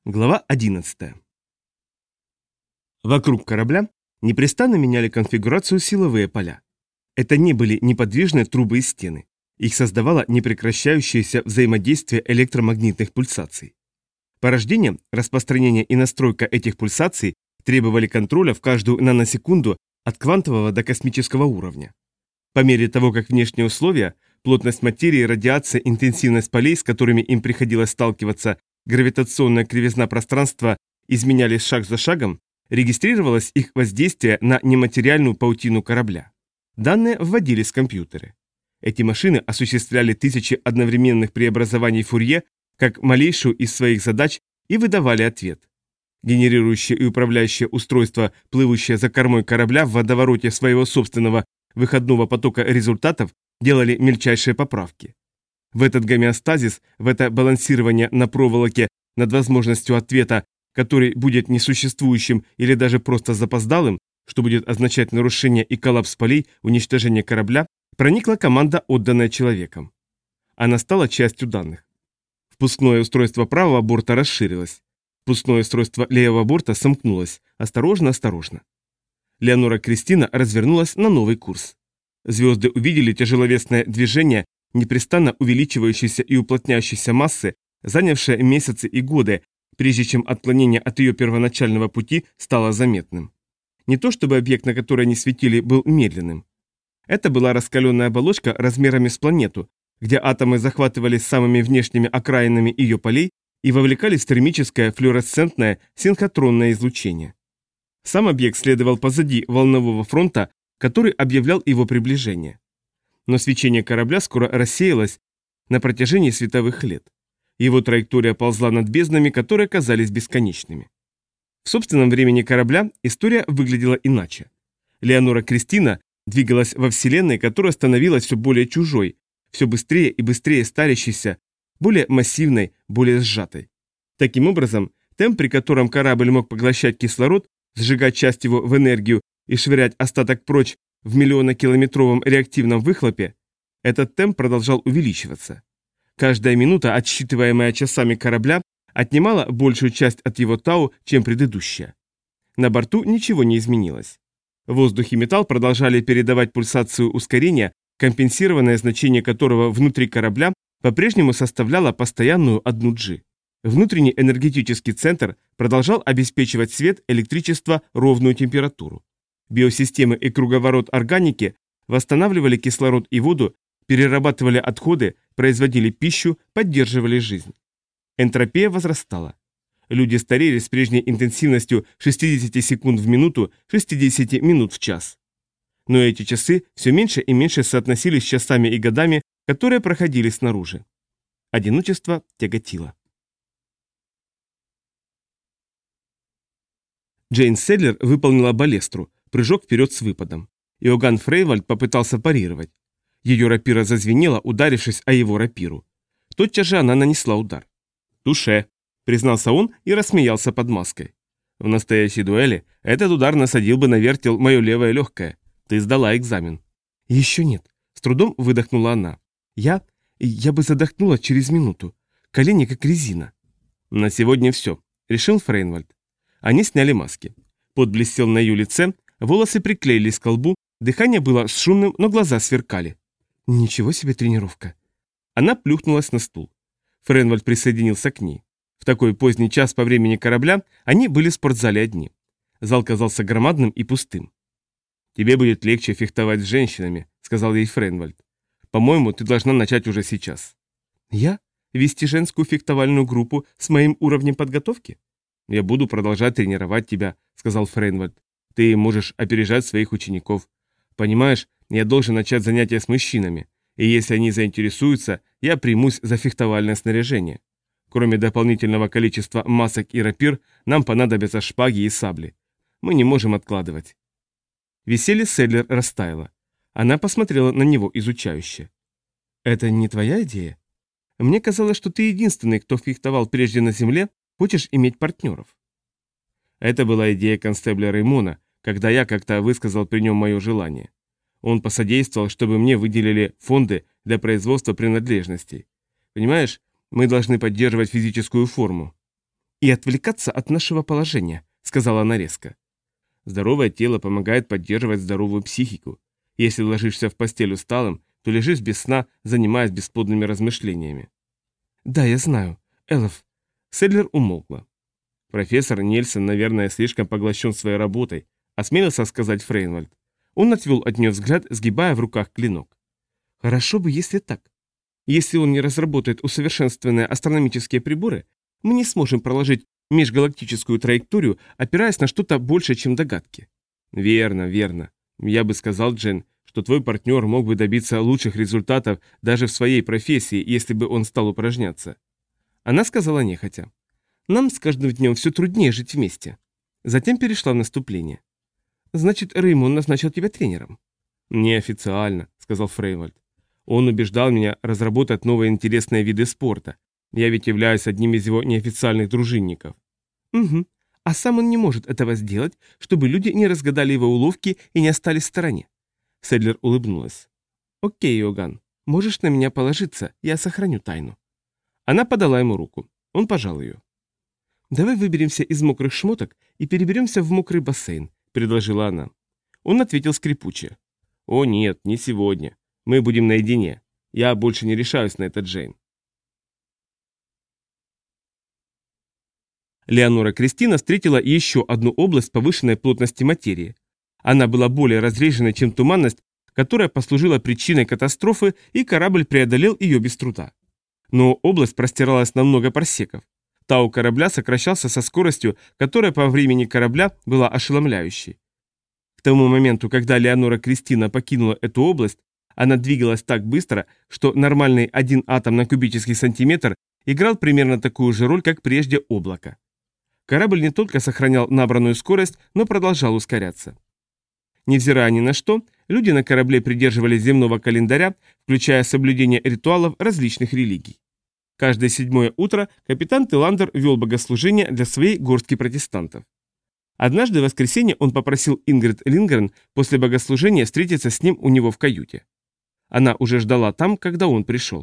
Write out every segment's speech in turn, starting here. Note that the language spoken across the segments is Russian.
Глава 11. Вокруг корабля непрестанно меняли конфигурацию силовые поля. Это не были неподвижные трубы и стены. Их создавало непрекращающееся взаимодействие электромагнитных пульсаций. Порождение, распространение и настройка этих пульсаций требовали контроля в каждую наносекунду от квантового до космического уровня. По мере того, как внешние условия, плотность материи, радиация, интенсивность полей, с которыми им приходилось сталкиваться, гравитационная кривизна пространства изменялись шаг за шагом, регистрировалось их воздействие на нематериальную паутину корабля. Данные вводились в компьютеры. Эти машины осуществляли тысячи одновременных преобразований Фурье как малейшую из своих задач и выдавали ответ. Генерирующее и управляющее устройство, плывущее за кормой корабля в водовороте своего собственного выходного потока результатов, делали мельчайшие поправки. В этот гомеостазис, в это балансирование на проволоке над возможностью ответа, который будет несуществующим или даже просто запоздалым, что будет означать нарушение и коллапс полей, уничтожение корабля, проникла команда, отданная человеком. Она стала частью данных. Впускное устройство правого борта расширилось. Впускное устройство левого борта сомкнулось. Осторожно, осторожно. Леонора Кристина развернулась на новый курс. Звезды увидели тяжеловесное движение непрестанно увеличивающейся и уплотняющейся массы, занявшая месяцы и годы, прежде чем отклонение от ее первоначального пути стало заметным. Не то чтобы объект, на который они светили, был медленным. Это была раскаленная оболочка размерами с планету, где атомы захватывались самыми внешними окраинами ее полей и вовлекались в термическое флуоресцентное синхротронное излучение. Сам объект следовал позади волнового фронта, который объявлял его приближение. Но свечение корабля скоро рассеялось на протяжении световых лет. Его траектория ползла над безднами, которые казались бесконечными. В собственном времени корабля история выглядела иначе. Леонора Кристина двигалась во Вселенной, которая становилась все более чужой, все быстрее и быстрее старящейся, более массивной, более сжатой. Таким образом, темп, при котором корабль мог поглощать кислород, сжигать часть его в энергию и швырять остаток прочь в миллионокилометровом реактивном выхлопе, этот темп продолжал увеличиваться. Каждая минута, отсчитываемая часами корабля, отнимала большую часть от его тау, чем предыдущая. На борту ничего не изменилось. Воздух и металл продолжали передавать пульсацию ускорения, компенсированное значение которого внутри корабля по-прежнему составляло постоянную 1G. Внутренний энергетический центр продолжал обеспечивать свет, электричество, ровную температуру. Биосистемы и круговорот органики восстанавливали кислород и воду, перерабатывали отходы, производили пищу, поддерживали жизнь. Энтропия возрастала. Люди старели с прежней интенсивностью 60 секунд в минуту, 60 минут в час. Но эти часы все меньше и меньше соотносились с часами и годами, которые проходили снаружи. Одиночество тяготило. Джейн Седлер выполнила балестру, прыжок вперед с выпадом. Иоганн Фрейвальд попытался парировать. Ее рапира зазвенела, ударившись о его рапиру. Тотчас же она нанесла удар. «Туше», — признался он и рассмеялся под маской. «В настоящей дуэли этот удар насадил бы на вертел мое левое легкое. Ты сдала экзамен». «Еще нет», — с трудом выдохнула она. Я бы задохнула через минуту. Колени как резина». «На сегодня все», — решил Фрейнвальд. Они сняли маски. Пот блестел на ее лице, волосы приклеились к лбу, дыхание было шумным, но глаза сверкали. «Ничего себе тренировка». Она плюхнулась на стул. Фрейнвальд присоединился к ней. В такой поздний час по времени корабля они были в спортзале одни. Зал казался громадным и пустым. «Тебе будет легче фехтовать с женщинами», — сказал ей Фрейнвальд. «По-моему, ты должна начать уже сейчас». «Я? Вести женскую фехтовальную группу с моим уровнем подготовки?» «Я буду продолжать тренировать тебя», — сказал Фрейнвальд. «Ты можешь опережать своих учеников. Понимаешь, я должен начать занятия с мужчинами, и если они заинтересуются, я примусь за фехтовальное снаряжение. Кроме дополнительного количества масок и рапир, нам понадобятся шпаги и сабли. Мы не можем откладывать». Веселье Седлер растаяло. Она посмотрела на него изучающе. «Это не твоя идея? Мне казалось, что ты единственный, кто фехтовал прежде на земле, хочешь иметь партнеров». Это была идея констебля Реймона, когда я как-то высказал при нем мое желание. Он посодействовал, чтобы мне выделили фонды для производства принадлежностей. Понимаешь, мы должны поддерживать физическую форму. «И отвлекаться от нашего положения», — сказала она резко. «Здоровое тело помогает поддерживать здоровую психику. Если ложишься в постель усталым, то лежишь без сна, занимаясь бесплодными размышлениями». «Да, я знаю. Эллов». Седлер умолкла. «Профессор Нельсон, наверное, слишком поглощен своей работой», — осмелился сказать Фрейнвальд. Он отвел от нее взгляд, сгибая в руках клинок. «Хорошо бы, если так. Если он не разработает усовершенствованные астрономические приборы, мы не сможем проложить межгалактическую траекторию, опираясь на что-то большее, чем догадки». «Верно, верно. Я бы сказал, Джен, что твой партнер мог бы добиться лучших результатов даже в своей профессии, если бы он стал упражняться». Она сказала нехотя. «Нам с каждым днем все труднее жить вместе». Затем перешла в наступление. «Значит, Реймон назначил тебя тренером?» «Неофициально», — сказал Фрейнвальд. «Он убеждал меня разработать новые интересные виды спорта. Я ведь являюсь одним из его неофициальных дружинников». «Угу. А сам он не может этого сделать, чтобы люди не разгадали его уловки и не остались в стороне». Седлер улыбнулась. «Окей, Иоганн, можешь на меня положиться, я сохраню тайну». Она подала ему руку. Он пожал ее. «Давай выберемся из мокрых шмоток и переберемся в мокрый бассейн», — предложила она. Он ответил скрипуче. «О нет, не сегодня. Мы будем наедине. Я больше не решаюсь на это, Джейн». Леонора Кристина встретила еще одну область повышенной плотности материи. Она была более разреженной, чем туманность, которая послужила причиной катастрофы, и корабль преодолел ее без труда. Но область простиралась на много парсеков. Тау корабля сокращался со скоростью, которая по времени корабля была ошеломляющей. К тому моменту, когда Леонора Кристина покинула эту область, она двигалась так быстро, что нормальный 1 атом на кубический сантиметр играл примерно такую же роль, как прежде облако. Корабль не только сохранял набранную скорость, но продолжал ускоряться. Невзирая ни на что, люди на корабле придерживались земного календаря, включая соблюдение ритуалов различных религий. Каждое 7-е утро капитан Тиландер вел богослужение для своей горстки протестантов. Однажды в воскресенье он попросил Ингрид Лингрен после богослужения встретиться с ним у него в каюте. Она уже ждала там, когда он пришел.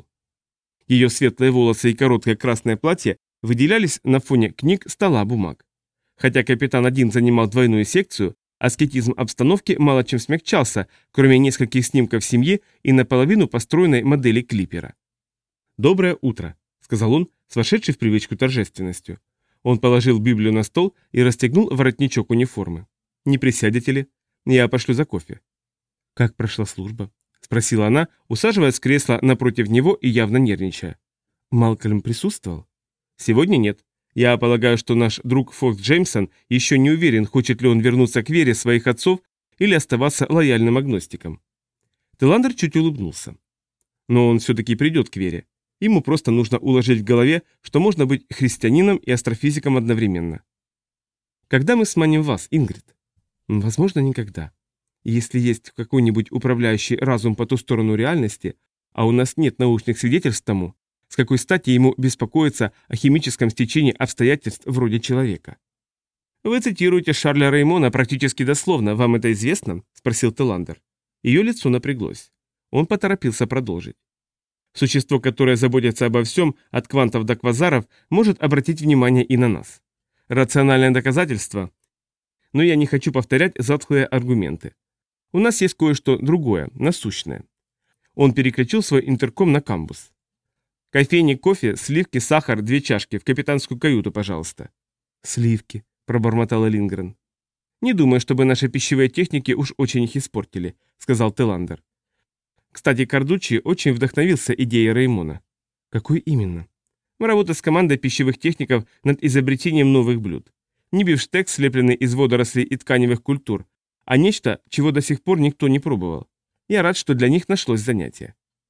Ее светлые волосы и короткое красное платье выделялись на фоне книг, стола, бумаг. Хотя капитан один занимал двойную секцию, аскетизм обстановки мало чем смягчался, кроме нескольких снимков семьи и наполовину построенной модели клипера. «Доброе утро», — сказал он, с вошедшей в привычку торжественностью. Он положил Библию на стол и расстегнул воротничок униформы. «Не присядете ли? Я пошлю за кофе». «Как прошла служба?» — спросила она, усаживаясь в кресло напротив него и явно нервничая. «Малкольм присутствовал?» «Сегодня нет. Я полагаю, что наш друг Фокс Джеймсон еще не уверен, хочет ли он вернуться к вере своих отцов или оставаться лояльным агностиком». Тиландер чуть улыбнулся. «Но он все-таки придет к вере. Ему просто нужно уложить в голове, что можно быть христианином и астрофизиком одновременно». «Когда мы сманим вас, Ингрид?» «Возможно, никогда. Если есть какой-нибудь управляющий разум по ту сторону реальности, а у нас нет научных свидетельств тому, с какой стати ему беспокоиться о химическом стечении обстоятельств вроде человека?» «Вы цитируете Шарля Реймона практически дословно, вам это известно?» – спросил Тиландер. Ее лицо напряглось. Он поторопился продолжить. «Существо, которое заботится обо всем, от квантов до квазаров, может обратить внимание и на нас. Рациональное доказательство. Но я не хочу повторять затхлые аргументы. У нас есть кое-что другое, насущное». Он переключил свой интерком на камбус. «Кофейник, кофе, сливки, сахар, 2 чашки, в капитанскую каюту, пожалуйста». «Сливки», — пробормотала Лингрен. «Не думаю, чтобы наши пищевые техники уж очень их испортили», — сказал Тиландер. Кстати, Кардуччи очень вдохновился идеей Реймона. «Какой именно?» «Работа с командой пищевых техников над изобретением новых блюд. Не бифштекс, слепленный из водорослей и тканевых культур, а нечто, чего до сих пор никто не пробовал. Я рад, что для них нашлось занятие».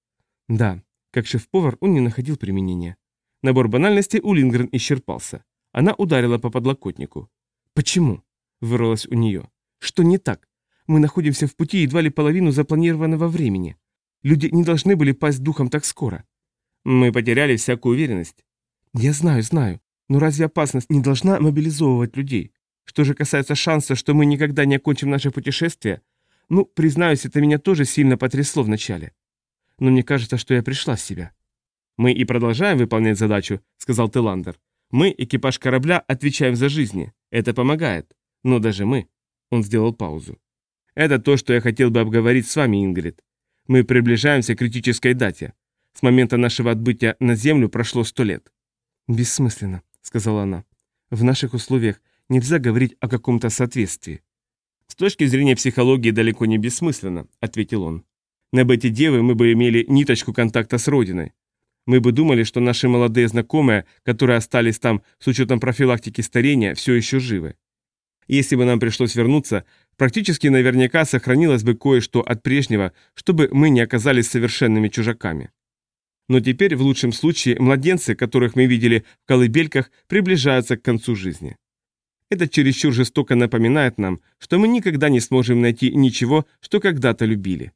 Да, как шеф-повар он не находил применения. Набор банальностей у Лингрен исчерпался. Она ударила по подлокотнику. «Почему?» – вырвалось у нее. «Что не так? Мы находимся в пути едва ли половину запланированного времени. Люди не должны были пасть духом так скоро». «Мы потеряли всякую уверенность». «Я знаю, знаю. Но разве опасность не должна мобилизовывать людей? Что же касается шанса, что мы никогда не окончим наше путешествие, ну, признаюсь, это меня тоже сильно потрясло вначале. Но мне кажется, что я пришла в себя». «Мы и продолжаем выполнять задачу», — сказал Тиландер. Мы, экипаж корабля, отвечаем за жизни. Это помогает. Но даже мы...» Он сделал паузу. «Это то, что я хотел бы обговорить с вами, Ингрид. Мы приближаемся к критической дате. С момента нашего отбытия на Землю прошло 100 лет». «Бессмысленно», — сказала она. «В наших условиях нельзя говорить о каком-то соответствии». «С точки зрения психологии далеко не бессмысленно», — ответил он. «На бете Девы мы бы имели ниточку контакта с Родиной. Мы бы думали, что наши молодые знакомые, которые остались там с учетом профилактики старения, все еще живы. Если бы нам пришлось вернуться, практически наверняка сохранилось бы кое-что от прежнего, чтобы мы не оказались совершенными чужаками. Но теперь, в лучшем случае, младенцы, которых мы видели в колыбельках, приближаются к концу жизни. Это чересчур жестоко напоминает нам, что мы никогда не сможем найти ничего, что когда-то любили».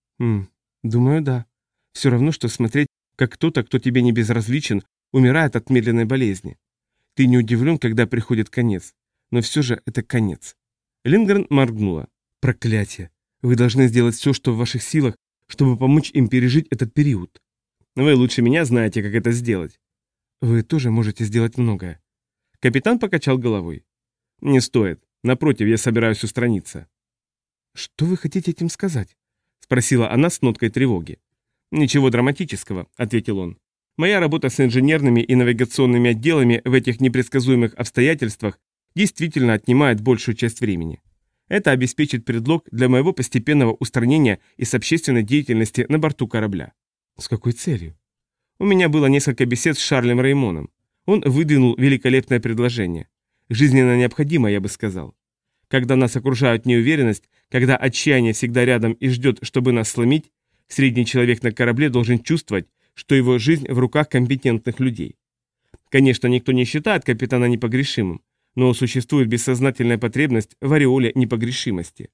Думаю, да. Все равно, что смотреть, как кто-то, кто тебе не безразличен, умирает от медленной болезни. Ты не удивлен, когда приходит конец. Но все же это конец». Линдгрен моргнула. «Проклятие. Вы должны сделать все, что в ваших силах, чтобы помочь им пережить этот период». «Вы лучше меня знаете, как это сделать». «Вы тоже можете сделать многое». Капитан покачал головой. «Не стоит. Напротив, я собираюсь устраниться». «Что вы хотите этим сказать?» — спросила она с ноткой тревоги. «Ничего драматического», — ответил он. «Моя работа с инженерными и навигационными отделами в этих непредсказуемых обстоятельствах действительно отнимает большую часть времени. Это обеспечит предлог для моего постепенного устранения из общественной деятельности на борту корабля». «С какой целью?» «У меня было несколько бесед с Шарлем Реймоном. Он выдвинул великолепное предложение. Жизненно необходимо, я бы сказал. Когда нас окружают неуверенность, когда отчаяние всегда рядом и ждет, чтобы нас сломить, средний человек на корабле должен чувствовать, что его жизнь в руках компетентных людей. Конечно, никто не считает капитана непогрешимым, но существует бессознательная потребность в ореоле непогрешимости.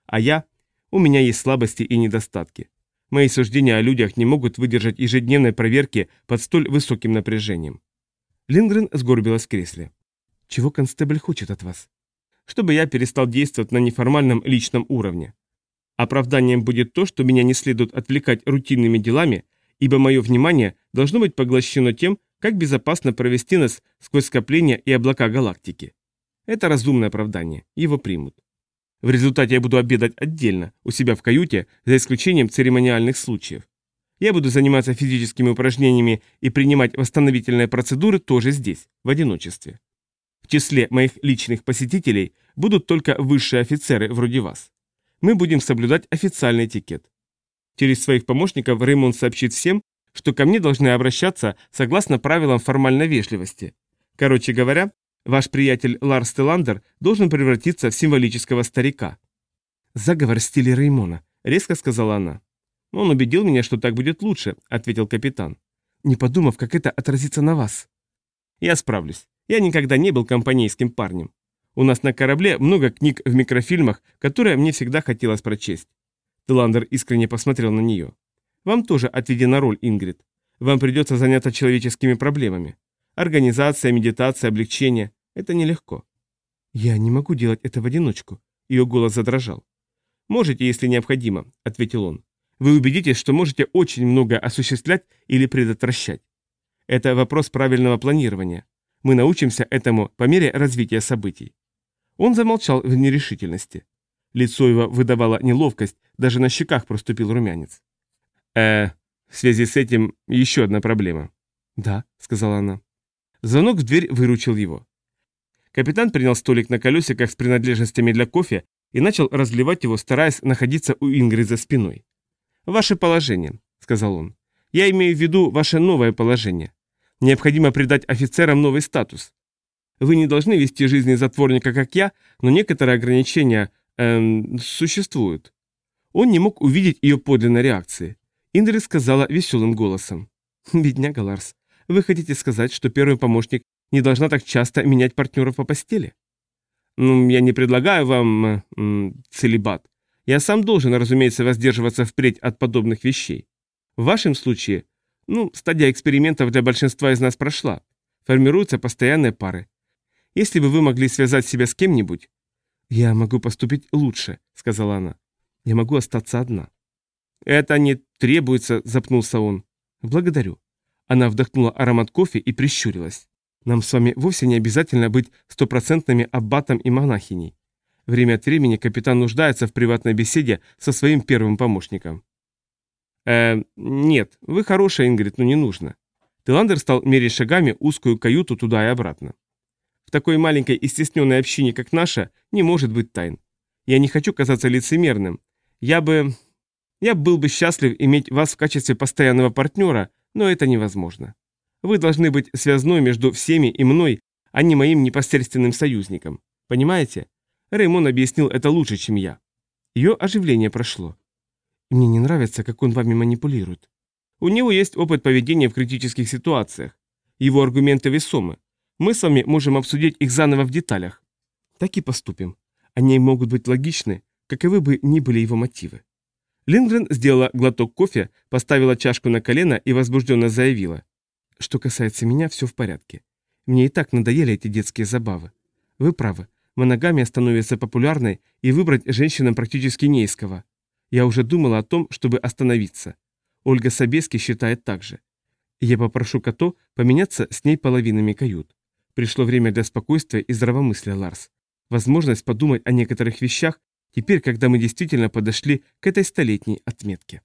А у меня есть слабости и недостатки. Мои суждения о людях не могут выдержать ежедневной проверки под столь высоким напряжением». Линдгрен сгорбилась в кресле. «Чего констебль хочет от вас?» «Чтобы я перестал действовать на неформальном личном уровне. Оправданием будет то, что меня не следует отвлекать рутинными делами, ибо мое внимание должно быть поглощено тем, как безопасно провести нас сквозь скопления и облака галактики. Это разумное оправдание, его примут. В результате я буду обедать отдельно, у себя в каюте, за исключением церемониальных случаев. Я буду заниматься физическими упражнениями и принимать восстановительные процедуры тоже здесь, в одиночестве. В числе моих личных посетителей будут только высшие офицеры вроде вас. Мы будем соблюдать официальный этикет. Через своих помощников Реймон сообщит всем, что ко мне должны обращаться согласно правилам формальной вежливости. Короче говоря, ваш приятель Ларс Теландер должен превратиться в символического старика». «Заговор в стиле Реймона», — резко сказала она. «Он убедил меня, что так будет лучше», — ответил капитан. «Не подумав, как это отразится на вас». «Я справлюсь. Я никогда не был компанейским парнем. У нас на корабле много книг в микрофильмах, которые мне всегда хотелось прочесть». Теландер искренне посмотрел на нее. «Вам тоже отведена роль, Ингрид. Вам придется заняться человеческими проблемами. Организация, медитация, облегчение – это нелегко». «Я не могу делать это в одиночку», – ее голос задрожал. «Можете, если необходимо», – ответил он. «Вы убедитесь, что можете очень многое осуществлять или предотвращать. Это вопрос правильного планирования. Мы научимся этому по мере развития событий». Он замолчал в нерешительности. Лицо его выдавало неловкость, даже на щеках проступил румянец. В связи с этим еще одна проблема». «Да», — сказала она. Звонок в дверь выручил его. Капитан принял столик на колесиках с принадлежностями для кофе и начал разливать его, стараясь находиться у Ингрид за спиной. «Ваше положение», — сказал он. «Я имею в виду ваше новое положение. Необходимо придать офицерам новый статус. Вы не должны вести жизнь затворника, как я, но некоторые ограничения, существуют». Он не мог увидеть ее подлинной реакции. Ингрид сказала веселым голосом. «Бедняга Ларс, вы хотите сказать, что первый помощник не должна так часто менять партнеров по постели?» «Ну, я не предлагаю вам целибат. Я сам должен, разумеется, воздерживаться впредь от подобных вещей. В вашем случае, стадия экспериментов для большинства из нас прошла. Формируются постоянные пары. Если бы вы могли связать себя с кем-нибудь...» «Я могу поступить лучше», — сказала она. «Я могу остаться одна». «Это не требуется», — запнулся он. «Благодарю». Она вдохнула аромат кофе и прищурилась. Нам с вами вовсе не обязательно быть стопроцентными аббатом и монахиней. Время от времени капитан нуждается в приватной беседе со своим первым помощником. Нет, вы хорошая, Ингрид, но не нужно. Тиландер стал мерить шагами узкую каюту туда и обратно. В такой маленькой и стесненной общине, как наша, не может быть тайн. Я не хочу казаться лицемерным. Я был бы счастлив иметь вас в качестве постоянного партнера, но это невозможно. Вы должны быть связной между всеми и мной, а не моим непосредственным союзником. Понимаете? Реймон объяснил это лучше, чем я. Ее оживление прошло. Мне не нравится, как он вами манипулирует. У него есть опыт поведения в критических ситуациях. Его аргументы весомы. Мы с вами можем обсудить их заново в деталях. Так и поступим. Они могут быть логичны, каковы бы ни были его мотивы. Линдгрен сделала глоток кофе, поставила чашку на колено и возбужденно заявила. Что касается меня, все в порядке. Мне и так надоели эти детские забавы. Вы правы, моногамия становится популярной, и выбрать женщинам практически не из кого. Я уже думала о том, чтобы остановиться. Ольга Собески считает так же. Я попрошу Като поменяться с ней половинами кают. Пришло время для спокойствия и здравомыслия, Ларс. Возможность подумать о некоторых вещах, теперь, когда мы действительно подошли к этой столетней отметке.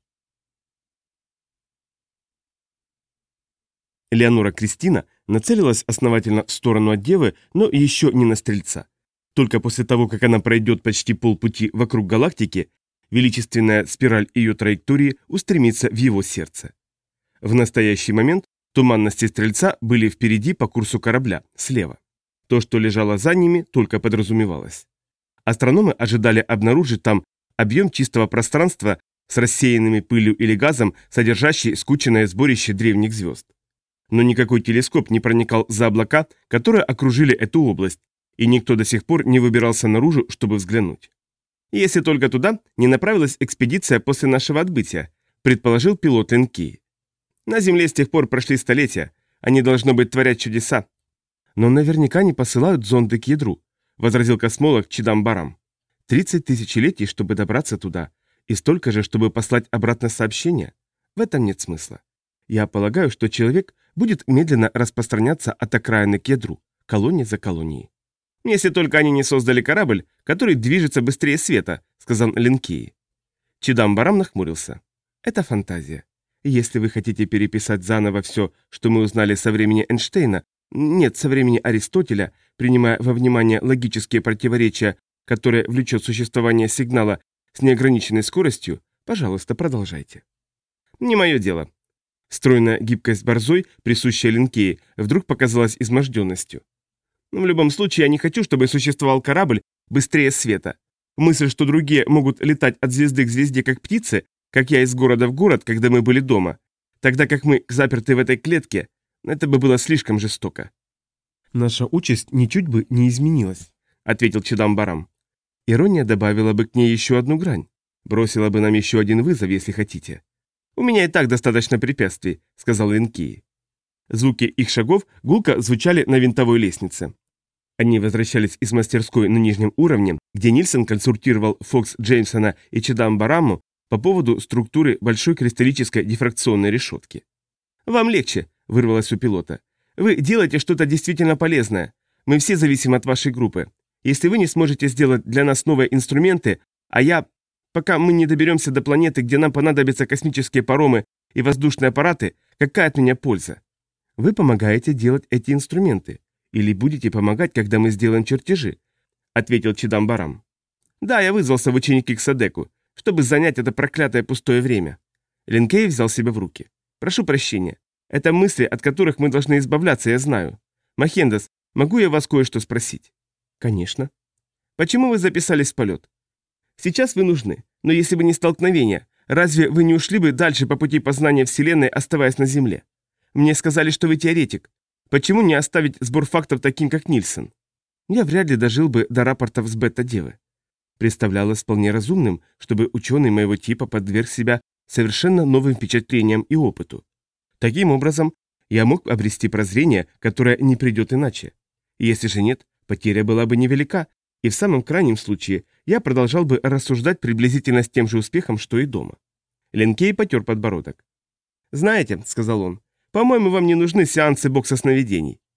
Леонора Кристина нацелилась основательно в сторону от Девы, но еще не на Стрельца. Только после того, как она пройдет почти полпути вокруг галактики, величественная спираль ее траектории устремится в его сердце. В настоящий момент туманности Стрельца были впереди по курсу корабля, слева. То, что лежало за ними, только подразумевалось. Астрономы ожидали обнаружить там объем чистого пространства с рассеянными пылью или газом, содержащий скученное сборище древних звезд. Но никакой телескоп не проникал за облака, которые окружили эту область, и никто до сих пор не выбирался наружу, чтобы взглянуть. «Если только туда не направилась экспедиция после нашего отбытия», предположил пилот Ленкей. «На Земле с тех пор прошли столетия, они, должно быть, творят чудеса». «Но наверняка не посылают зонды к ядру», возразил космолог Чидам Барам. 30 тысячелетий, чтобы добраться туда, и столько же, чтобы послать обратно сообщение. В этом нет смысла. Я полагаю, что человек будет медленно распространяться от окраины к ядру, колония за колонией. «Если только они не создали корабль, который движется быстрее света», — сказал Ленкей. Чидам Барам нахмурился. «Это фантазия. Если вы хотите переписать заново все, что мы узнали со времени Эйнштейна, нет, со времени Аристотеля, принимая во внимание логические противоречия, которые влечет существование сигнала с неограниченной скоростью, пожалуйста, продолжайте». «Не мое дело». Стройная гибкость борзой, присущая Ленкее, вдруг показалась изможденностью. «В любом случае, я не хочу, чтобы существовал корабль быстрее света. Мысль, что другие могут летать от звезды к звезде, как птицы, как я из города в город, когда мы были дома, тогда как мы заперты в этой клетке, это бы было слишком жестоко». «Наша участь ничуть бы не изменилась», — ответил Чидам Барам. «Ирония добавила бы к ней еще одну грань, бросила бы нам еще один вызов, если хотите». «У меня и так достаточно препятствий», — сказал Ленкей. Звуки их шагов гулко звучали на винтовой лестнице. Они возвращались из мастерской на нижнем уровне, где Нильсон консультировал Фокс Джеймсона и Чидам Бараму по поводу структуры большой кристаллической дифракционной решетки. «Вам легче», — вырвалось у пилота. «Вы делаете что-то действительно полезное. Мы все зависим от вашей группы. Если вы не сможете сделать для нас новые инструменты, а я... Пока мы не доберемся до планеты, где нам понадобятся космические паромы и воздушные аппараты, какая от меня польза? Вы помогаете делать эти инструменты. Или будете помогать, когда мы сделаем чертежи», — ответил Чидам Барам. «Да, я вызвался в ученики к Садеку, чтобы занять это проклятое пустое время». Ленкей взял себя в руки. «Прошу прощения. Это мысли, от которых мы должны избавляться, я знаю. Махендас, могу я вас кое-что спросить?» «Конечно». «Почему вы записались в полет? Сейчас вы нужны, но если бы не столкновение, разве вы не ушли бы дальше по пути познания Вселенной, оставаясь на Земле? Мне сказали, что вы теоретик. Почему не оставить сбор фактов таким, как Нильсон? Я вряд ли дожил бы до рапортов с бета-девы. Представлялось вполне разумным, чтобы ученый моего типа подверг себя совершенно новым впечатлениям и опыту. Таким образом, я мог обрести прозрение, которое не придет иначе. Если же нет, потеря была бы невелика, и в самом крайнем случае я продолжал бы рассуждать приблизительно с тем же успехом, что и дома. Ленкей потер подбородок. «Знаете», — сказал он, — «по-моему, вам не нужны сеансы бокса сновидений».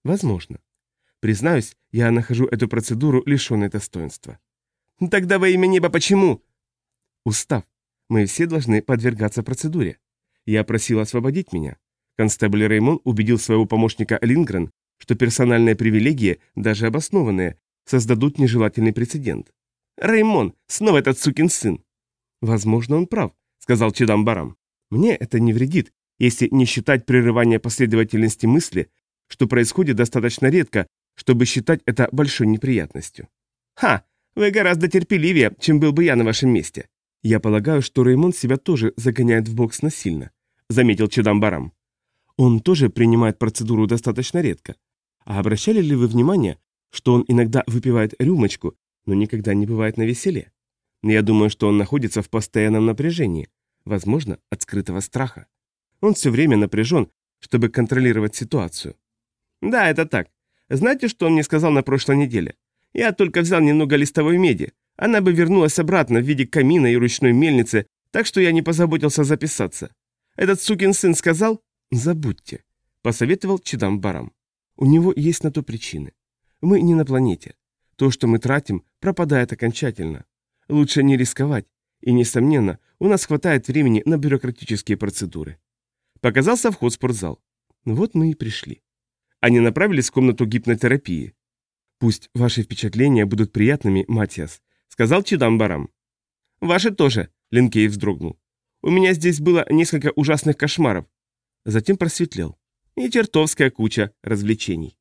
Возможно. Признаюсь, я нахожу эту процедуру лишенной достоинства. Тогда во имя неба почему? Устав. Мы все должны подвергаться процедуре. Я просил освободить меня. Констебль Реймон убедил своего помощника Лингрен, что персональные привилегии, даже обоснованные, создадут нежелательный прецедент. Реймон, снова этот сукин сын. Возможно, он прав, сказал Чидам Барам. Мне это не вредит, если не считать прерывания последовательности мысли, что происходит достаточно редко, чтобы считать это большой неприятностью. Ха, вы гораздо терпеливее, чем был бы я на вашем месте. Я полагаю, что Реймон себя тоже загоняет в бокс насильно, заметил Чидам Барам. Он тоже принимает процедуру достаточно редко. А обращали ли вы внимание, что он иногда выпивает рюмочку, но никогда не бывает на веселе? Я думаю, что он находится в постоянном напряжении, возможно, от скрытого страха. Он все время напряжен, чтобы контролировать ситуацию. Да, это так. Знаете, что он мне сказал на прошлой неделе? Я только взял немного листовой меди. Она бы вернулась обратно в виде камина и ручной мельницы, так что я не позаботился записаться. Этот сукин сын сказал: «Забудьте», — посоветовал Чидам Барам. «У него есть на то причины. Мы не на планете. То, что мы тратим, пропадает окончательно. Лучше не рисковать, и, несомненно, у нас хватает времени на бюрократические процедуры». Показался вход в спортзал. Вот мы и пришли. Они направились в комнату гипнотерапии. «Пусть ваши впечатления будут приятными, Матиас», — сказал Чидам Барам. «Ваши тоже», — Линкей вздрогнул. «У меня здесь было несколько ужасных кошмаров». Затем просветлел. И чертовская куча развлечений.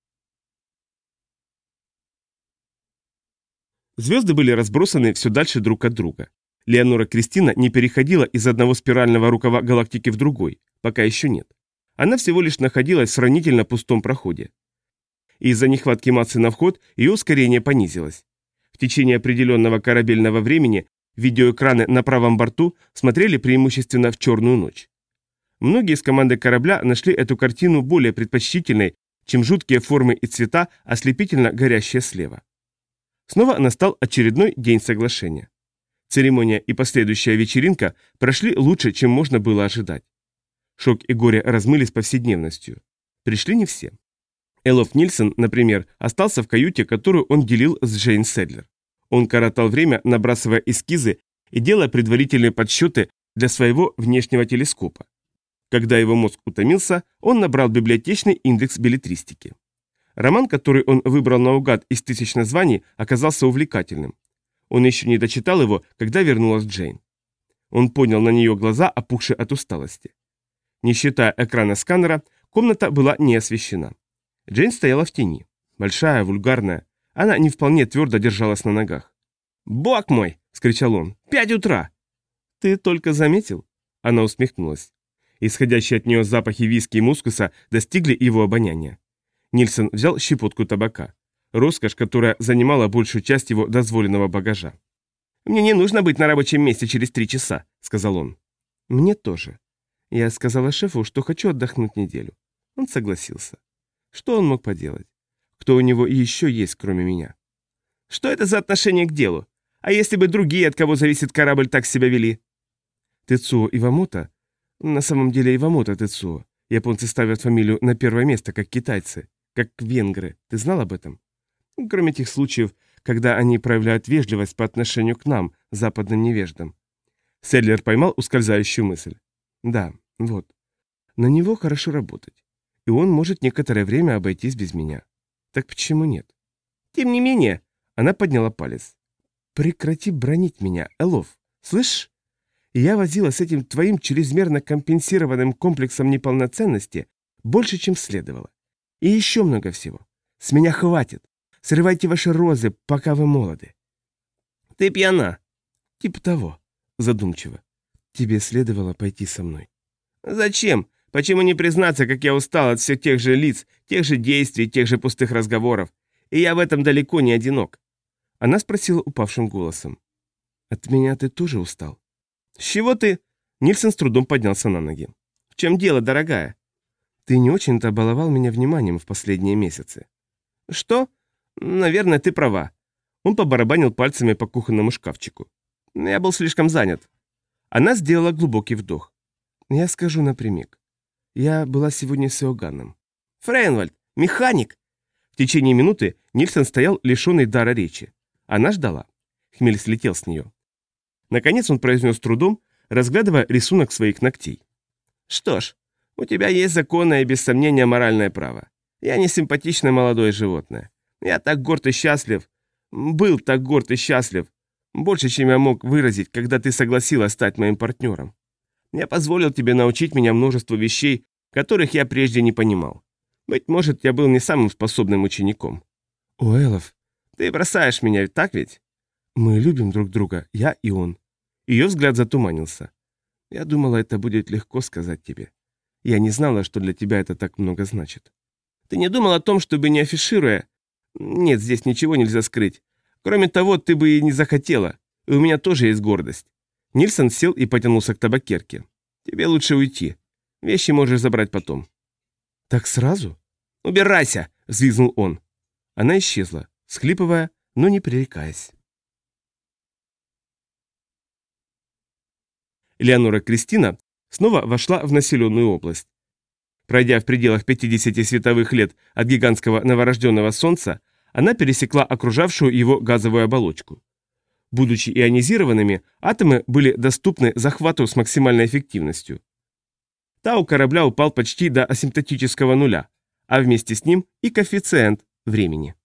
Звезды были разбросаны все дальше друг от друга. Леонора Кристина не переходила из одного спирального рукава галактики в другой, пока еще нет. Она всего лишь находилась в сравнительно пустом проходе. Из-за нехватки массы на вход ее ускорение понизилось. В течение определенного корабельного времени видеоэкраны на правом борту смотрели преимущественно в черную ночь. Многие из команды корабля нашли эту картину более предпочтительной, чем жуткие формы и цвета, ослепительно горящие слева. Снова настал очередной день соглашения. Церемония и последующая вечеринка прошли лучше, чем можно было ожидать. Шок и горе размылись повседневностью. Пришли не все. Элоф Нильсон, например, остался в каюте, которую он делил с Джейн Седлер. Он коротал время, набрасывая эскизы и делая предварительные подсчеты для своего внешнего телескопа. Когда его мозг утомился, он набрал библиотечный индекс беллетристики. Роман, который он выбрал наугад из 1000 названий, оказался увлекательным. Он еще не дочитал его, когда вернулась Джейн. Он поднял на нее глаза, опухшие от усталости. Не считая экрана сканера, комната была не освещена. Джейн стояла в тени. Большая, вульгарная. Она не вполне твердо держалась на ногах. «Бог мой!» — вскричал он. «5 утра!» «Ты только заметил?» Она усмехнулась. Исходящие от нее запахи виски и мускуса достигли его обоняния. Нильсон взял щепотку табака. Роскошь, которая занимала большую часть его дозволенного багажа. «Мне не нужно быть на рабочем месте через 3 часа», — сказал он. «Мне тоже. Я сказала шефу, что хочу отдохнуть неделю. Он согласился. Что он мог поделать? Кто у него еще есть, кроме меня?» «Что это за отношение к делу? А если бы другие, от кого зависит корабль, так себя вели?» Тецуо Ивамото. На самом деле Ивамото Тецуо. Японцы ставят фамилию на первое место, как китайцы, как венгры. Ты знал об этом? Кроме тех случаев, когда они проявляют вежливость по отношению к нам, западным невеждам. Седлер поймал ускользающую мысль. Да, вот. На него хорошо работать. И он может некоторое время обойтись без меня. Так почему нет? Тем не менее, она подняла палец. Прекрати бронить меня, Элоф. Слышь? Я возила с этим твоим чрезмерно компенсированным комплексом неполноценности больше, чем следовало. И еще много всего. С меня хватит. Срывайте ваши розы, пока вы молоды. Ты пьяна. Типа того. Задумчиво. Тебе следовало пойти со мной. Зачем? Почему не признаться, как я устал от всех тех же лиц, тех же действий, тех же пустых разговоров? И я в этом далеко не одинок. Она спросила упавшим голосом. От меня ты тоже устал? С чего ты? Нильсон с трудом поднялся на ноги. В чем дело, дорогая? Ты не очень-то баловал меня вниманием в последние месяцы. Что? Наверное, ты права. Он побарабанил пальцами по кухонному шкафчику. Я был слишком занят. Она сделала глубокий вдох. Я скажу напрямик. Я была сегодня с Иоганном. Фрейнвальд, Механик!» В течение минуты Нильсон стоял лишенный дара речи. Она ждала. Хмель слетел с нее. Наконец он произнес трудом, разглядывая рисунок своих ногтей. «Что ж, у тебя есть законное и без сомнения моральное право. Я не симпатичное молодое животное. Я так горд и счастлив. Был так горд и счастлив. Больше, чем я мог выразить, когда ты согласилась стать моим партнером. Я позволил тебе научить меня множеству вещей, которых я прежде не понимал. Быть может, я был не самым способным учеником». «Уэллов, «Ты бросаешь меня, так ведь?» мы любим друг друга, я и он». Ее взгляд затуманился. «Я думала, это будет легко сказать тебе. Я не знала, что для тебя это так много значит». «Ты не думал о том, чтобы не афишируя...» «Нет, здесь ничего нельзя скрыть. Кроме того, ты бы и не захотела. И у меня тоже есть гордость». Нильсон сел и потянулся к табакерке. «Тебе лучше уйти. Вещи можешь забрать потом». «Так сразу?» «Убирайся!» – взвизгнул он. Она исчезла, всхлипывая, но не пререкаясь. Леонора Кристина снова вошла в населенную область. Пройдя в пределах 50 световых лет от гигантского новорожденного Солнца, она пересекла окружавшую его газовую оболочку. Будучи ионизированными, атомы были доступны захвату с максимальной эффективностью. Тау корабля упал почти до асимптотического нуля, а вместе с ним и коэффициент времени.